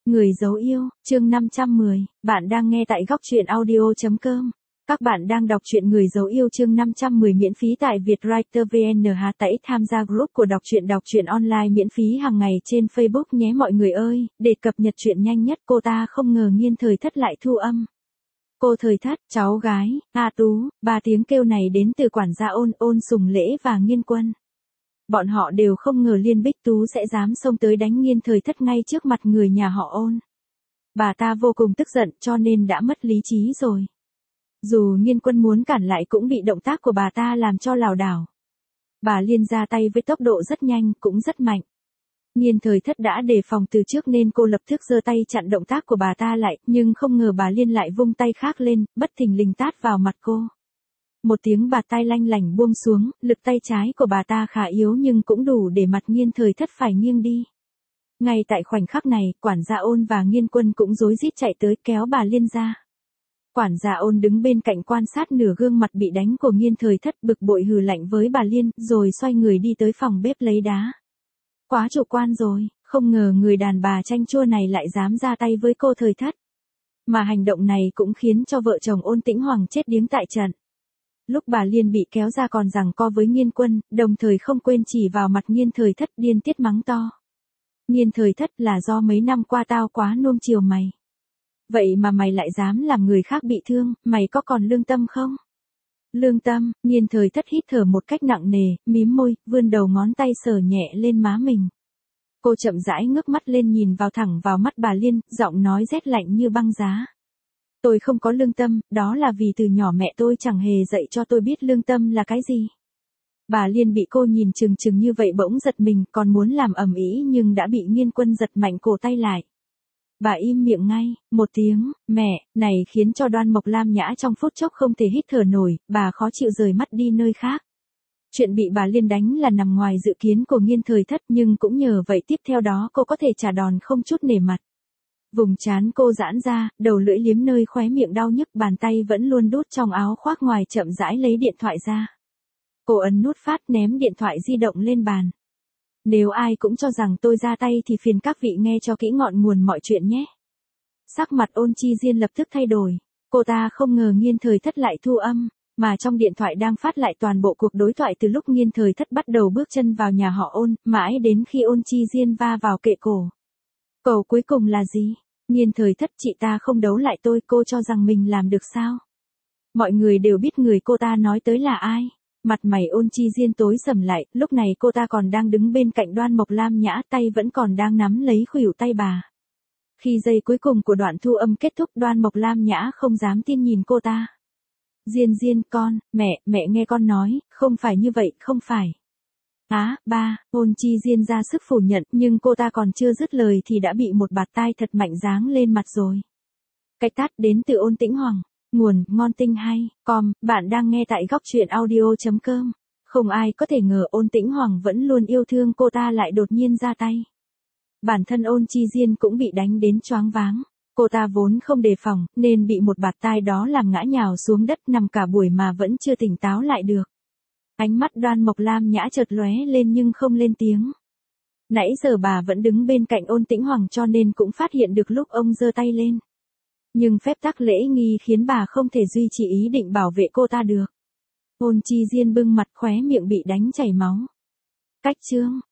Người dấu yêu, chương 510, bạn đang nghe tại góc truyện audio.com. Các bạn đang đọc truyện Người dấu yêu chương 510 miễn phí tại Vietwriter VN. Hãy tham gia group của đọc truyện online miễn phí hàng ngày trên Facebook nhé mọi người ơi, để cập nhật truyện nhanh nhất. Cô ta không ngờ Nghiên Thời Thất lại thu âm. Cô Thời Thất, cháu gái, A Tú, ba tiếng kêu này đến từ quản gia Ôn, Sùng Lễ và Nghiên Quân. Bọn họ đều không ngờ Liên Bích Tú sẽ dám xông tới đánh Nghiên Thời Thất ngay trước mặt người nhà họ Ôn. Bà ta vô cùng tức giận cho nên đã mất lý trí rồi. Dù Nghiên Quân muốn cản lại cũng bị động tác của bà ta làm cho lảo đảo. Bà Liên ra tay với tốc độ rất nhanh, cũng rất mạnh. Nghiên Thời Thất đã đề phòng từ trước nên cô lập tức giơ tay chặn động tác của bà ta lại, nhưng không ngờ bà Liên lại vung tay khác lên, bất thình lình tát vào mặt cô. Một tiếng bạt tai lanh lảnh buông xuống, lực tay trái của bà ta khá yếu nhưng cũng đủ để mặt Nghiên Thời Thất phải nghiêng đi. Ngay tại khoảnh khắc này, quản gia Ôn và Nghiên Quân cũng rối rít chạy tới kéo bà Liên ra. Quản gia Ôn đứng bên cạnh quan sát nửa gương mặt bị đánh của Nghiên Thời Thất, bực bội hừ lạnh với bà Liên, rồi xoay người đi tới phòng bếp lấy đá. Quá chủ quan rồi, không ngờ người đàn bà chanh chua này lại dám ra tay với cô Thời Thất. Mà hành động này cũng khiến cho vợ chồng Ôn Tĩnh Hoàng chết điếng tại trận. Lúc bà Liên bị kéo ra còn giằng co với Nghiên Quân, đồng thời không quên chỉ vào mặt Nghiên Thời Thất điên tiết mắng to. Nghiên Thời Thất, là do mấy năm qua tao quá nuông chiều mày. Vậy mà mày lại dám làm người khác bị thương, mày có còn lương tâm không? Lương tâm, Nghiên Thời Thất hít thở một cách nặng nề, mím môi, vươn đầu ngón tay sờ nhẹ lên má mình. Cô chậm rãi ngước mắt lên nhìn thẳng vào mắt bà Liên, giọng nói rét lạnh như băng giá. Tôi không có lương tâm, đó là vì từ nhỏ mẹ tôi chẳng hề dạy cho tôi biết lương tâm là cái gì. Bà Liên bị cô nhìn chừng chừng như vậy bỗng giật mình, còn muốn làm ầm ĩ nhưng đã bị Nghiên Quân giật mạnh cổ tay lại. Bà im miệng ngay, một tiếng, mẹ, này khiến cho Đoan Mộc Lam Nhã trong phút chốc không thể hít thở nổi, bà khó chịu rời mắt đi nơi khác. Chuyện bị bà Liên đánh là nằm ngoài dự kiến của Nghiên Thời Thất nhưng cũng nhờ vậy tiếp theo đó cô có thể trả đòn không chút nể mặt. Vùng trán cô giãn ra, đầu lưỡi liếm nơi khóe miệng đau nhức, bàn tay vẫn luôn đút trong áo khoác ngoài chậm rãi lấy điện thoại ra. Cô ấn nút phát ném điện thoại di động lên bàn. Nếu ai cũng cho rằng tôi ra tay thì phiền các vị nghe cho kỹ ngọn nguồn mọi chuyện nhé. Sắc mặt Ôn Chi Diên lập tức thay đổi. Cô ta không ngờ Nghiên Thời Thất lại thu âm, mà trong điện thoại đang phát lại toàn bộ cuộc đối thoại từ lúc Nghiên Thời Thất bắt đầu bước chân vào nhà họ Ôn, mãi đến khi Ôn Chi Diên va vào kệ cổ. Cầu cuối cùng là gì? Nghiên Thời Thất, chị ta không đấu lại tôi, cô cho rằng mình làm được sao? Mọi người đều biết người cô ta nói tới là ai. Mặt mày Ôn Chi Diên tối sầm lại, lúc này cô ta còn đang đứng bên cạnh Đoan Mộc Lam Nhã, tay vẫn còn đang nắm lấy khuỷu tay bà. Khi giây cuối cùng của đoạn thu âm kết thúc, Đoan Mộc Lam Nhã không dám tin nhìn cô ta. Diên, con, mẹ nghe con nói, không phải như vậy, không phải. Ba, Ôn Chi Diên ra sức phủ nhận, nhưng cô ta còn chưa dứt lời thì đã bị một bạt tai thật mạnh giáng lên mặt rồi. Cái tát đến từ Ôn Tĩnh Hoàng. Nguồn, ngon tinh hay, bạn đang nghe tại góc truyện audio.com. Không ai có thể ngờ Ôn Tĩnh Hoàng vẫn luôn yêu thương cô ta lại đột nhiên ra tay. Bản thân Ôn Chi Diên cũng bị đánh đến choáng váng. Cô ta vốn không đề phòng, nên bị một bạt tai đó làm ngã nhào xuống đất, nằm cả buổi mà vẫn chưa tỉnh táo lại được. Ánh mắt Đoan Mộc Lam Nhã chợt lóe lên nhưng không lên tiếng. Nãy giờ bà vẫn đứng bên cạnh Ôn Tĩnh Hoàng cho nên cũng phát hiện được lúc ông giơ tay lên. Nhưng phép tắc lễ nghi khiến bà không thể duy trì ý định bảo vệ cô ta được. Ôn Chi Diên bưng mặt, khóe miệng bị đánh chảy máu. Cách chương